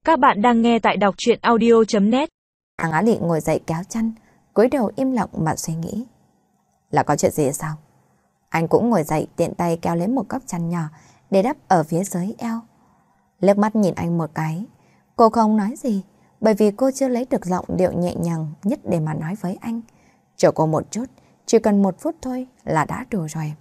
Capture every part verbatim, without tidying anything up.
Các bạn đang nghe tại đọc truyện audio chấm net. Hàng Á Lị ngồi dậy kéo chân, cúi đầu im lặng mà suy nghĩ. Là có chuyện gì sao? Anh cũng ngồi dậy tiện tay kéo lấy một góc chăn nhỏ để đắp ở phía dưới eo. Liếc mắt nhìn anh một cái, cô không nói gì bởi vì cô chưa lấy được giọng điệu nhẹ nhàng nhất để mà nói với anh. Chờ cô một chút, chỉ cần một phút thôi là đã đủ rồi.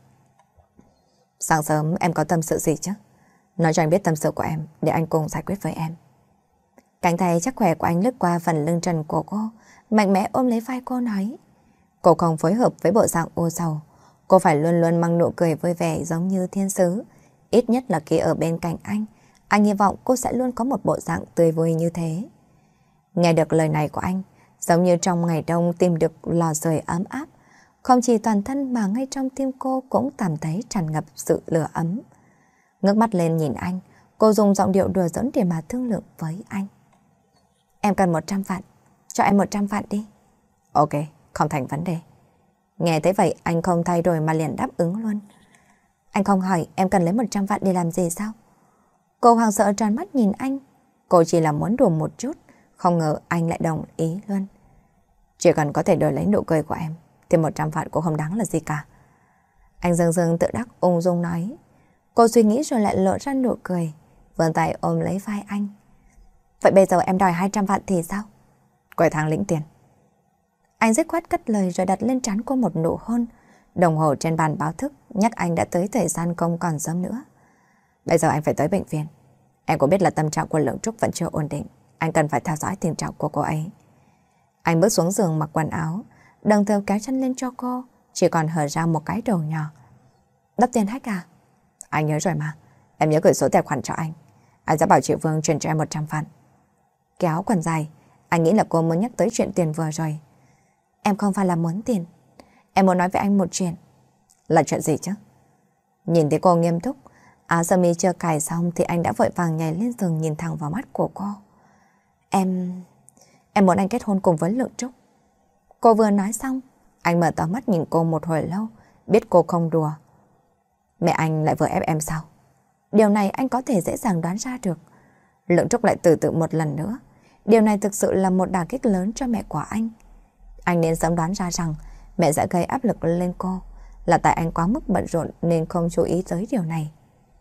Sáng sớm em có tâm sự gì chứ? Nói cho anh biết tâm sự của em để anh cùng giải quyết với em. Cánh tay chắc khỏe của anh lướt qua phần lưng trần của cô, mạnh mẽ ôm lấy vai cô nói. Cô không phối hợp với bộ dạng u sầu. Cô phải luôn luôn mang nụ cười vui vẻ giống như thiên sứ. Ít nhất là khi ở bên cạnh anh, anh hy vọng cô sẽ luôn có một bộ dạng tươi vui như thế. Nghe được lời này của anh, giống như trong ngày đông tìm được lò sưởi ấm áp. Không chỉ toàn thân mà ngay trong tim cô cũng cảm thấy tràn ngập sự lửa ấm. Ngước mắt lên nhìn anh, cô dùng giọng điệu đùa giỡn để mà thương lượng với anh. Em cần một trăm vạn, cho em một trăm vạn đi. Ok, không thành vấn đề. Nghe thấy vậy anh không thay đổi mà liền đáp ứng luôn. Anh không hỏi em cần lấy một trăm vạn để làm gì sao? Cô hoàng sợ tròn mắt nhìn anh. Cô chỉ là muốn đùa một chút, không ngờ anh lại đồng ý luôn. Chỉ cần có thể đổi lấy nụ cười của em thì một trăm vạn cũng không đáng là gì cả. Anh dưng dưng tự đắc ung dung nói. Cô suy nghĩ rồi lại lộ ra nụ cười, vươn tay ôm lấy vai anh. Vậy bây giờ em đòi hai trăm vạn thì sao? Cuối tháng lĩnh tiền. Anh dứt khoát cất lời rồi đặt lên trán cô một nụ hôn. Đồng hồ trên bàn báo thức nhắc anh đã tới thời gian không còn sớm nữa. Bây giờ anh phải tới bệnh viện. Em cũng biết là tâm trạng của Lượng Trúc vẫn chưa ổn định. Anh cần phải theo dõi tình trạng của cô ấy. Anh bước xuống giường mặc quần áo, đồng thời kéo chân lên cho cô, chỉ còn hở ra một cái đầu nhỏ. Đắp tiền hack à? Anh nhớ rồi mà. Em nhớ gửi số tài khoản cho anh. Anh sẽ bảo chị Vương chuyển cho em một trăm vạn. Kéo quần dài, anh nghĩ là cô muốn nhắc tới chuyện tiền vừa rồi. Em không phải là muốn tiền. Em muốn nói với anh một chuyện. Là chuyện gì chứ? Nhìn thấy cô nghiêm túc, áo sơ mi chưa cài xong thì anh đã vội vàng nhảy lên giường nhìn thẳng vào mắt của cô. Em... Em muốn anh kết hôn cùng với Lượng Trúc. Cô vừa nói xong, anh mở to mắt nhìn cô một hồi lâu, biết cô không đùa. Mẹ anh lại vừa ép em sao? Điều này anh có thể dễ dàng đoán ra được. Lượng Trúc lại từ từ một lần nữa. Điều này thực sự là một đả kích lớn cho mẹ của anh. Anh nên sớm đoán ra rằng mẹ sẽ gây áp lực lên cô. Là tại anh quá mức bận rộn nên không chú ý tới điều này.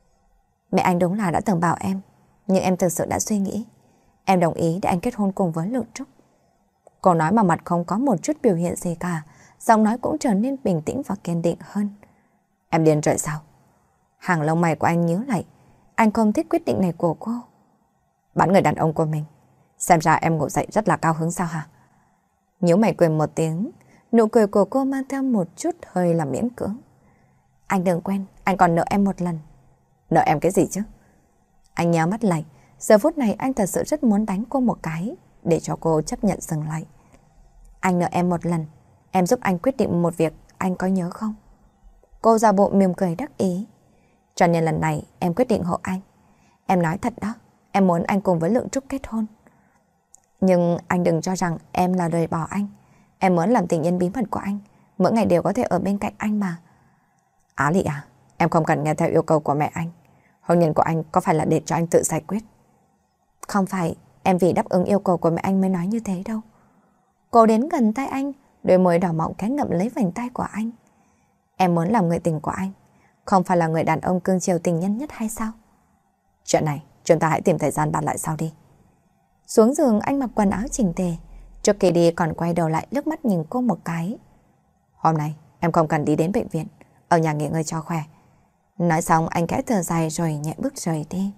Mẹ anh đúng là đã từng bảo em, nhưng em thực sự đã suy nghĩ. Em đồng ý để anh kết hôn cùng với Lượng Trúc. Cô nói mà mặt không có một chút biểu hiện gì cả, giọng nói cũng trở nên bình tĩnh và kiên định hơn. Em điên rồi sao? Hàng lông mày của anh nhíu lại. Anh không thích quyết định này của cô. Bán người đàn ông của mình. Xem ra em ngủ dậy rất là cao hứng sao hả? Nhíu mày cười một tiếng. Nụ cười của cô mang theo một chút hơi là miễn cưỡng. Anh đừng quên, anh còn nợ em một lần. Nợ em cái gì chứ? Anh nhíu mắt lại. Giờ phút này anh thật sự rất muốn đánh cô một cái để cho cô chấp nhận dừng lại. Anh nợ em một lần. Em giúp anh quyết định một việc, anh có nhớ không? Cô giả bộ mỉm cười đắc ý. Cho nên lần này em quyết định hộ anh. Em nói thật đó, em muốn anh cùng với Lượng Trúc kết hôn. Nhưng anh đừng cho rằng em là rời bỏ anh. Em muốn làm tình nhân bí mật của anh, mỗi ngày đều có thể ở bên cạnh anh mà. Á Lị à, em không cần nghe theo yêu cầu của mẹ anh. Hôn nhân của anh có phải là để cho anh tự giải quyết? Không phải, em vì đáp ứng yêu cầu của mẹ anh mới nói như thế đâu. Cô đến gần tay anh, đôi môi đỏ mọng khẽ ngậm lấy vành tay của anh. Em muốn làm người tình của anh, không phải là người đàn ông cưng chiều tình nhân nhất hay sao? Chuyện này, chúng ta hãy tìm thời gian bàn lại sau đi. Xuống giường anh mặc quần áo chỉnh tề. Trước khi đi còn quay đầu lại liếc mắt nhìn cô một cái. Hôm nay em không cần đi đến bệnh viện, ở nhà nghỉ ngơi cho khỏe. Nói xong anh khẽ thở dài rồi nhẹ bước rời đi.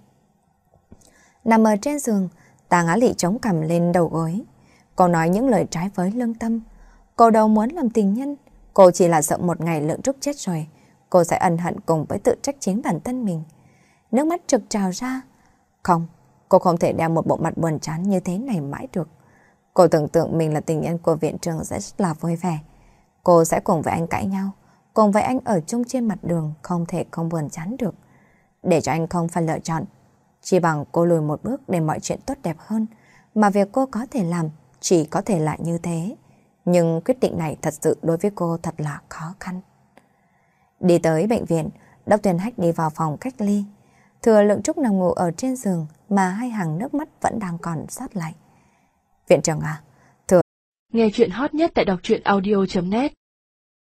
Nằm ở trên giường, Tàng Á Lị chống cằm lên đầu gối. Cô nói những lời trái với lương tâm. Cô đâu muốn làm tình nhân. Cô chỉ là sợ một ngày Lượng Trúc chết rồi, cô sẽ ân hận cùng với tự trách chính bản thân mình. Nước mắt trực trào ra. Không, cô không thể đeo một bộ mặt buồn chán như thế này mãi được. Cô tưởng tượng mình là tình nhân của viện trưởng sẽ rất là vui vẻ. Cô sẽ cùng với anh cãi nhau, cùng với anh ở chung trên mặt đường, không thể không buồn chán được. Để cho anh không phải lựa chọn, chỉ bằng cô lùi một bước để mọi chuyện tốt đẹp hơn. Mà việc cô có thể làm chỉ có thể là như thế. Nhưng quyết định này thật sự đối với cô thật là khó khăn. Đi tới bệnh viện, Đốc Tuyền Hách đi vào phòng cách ly. Thừa Lượng Trúc nằm ngủ ở trên giường mà hai hàng nước mắt vẫn đang còn sát lại. Viện trưởng à, Thừa... Nghe chuyện hot nhất tại đọc truyện audio chấm net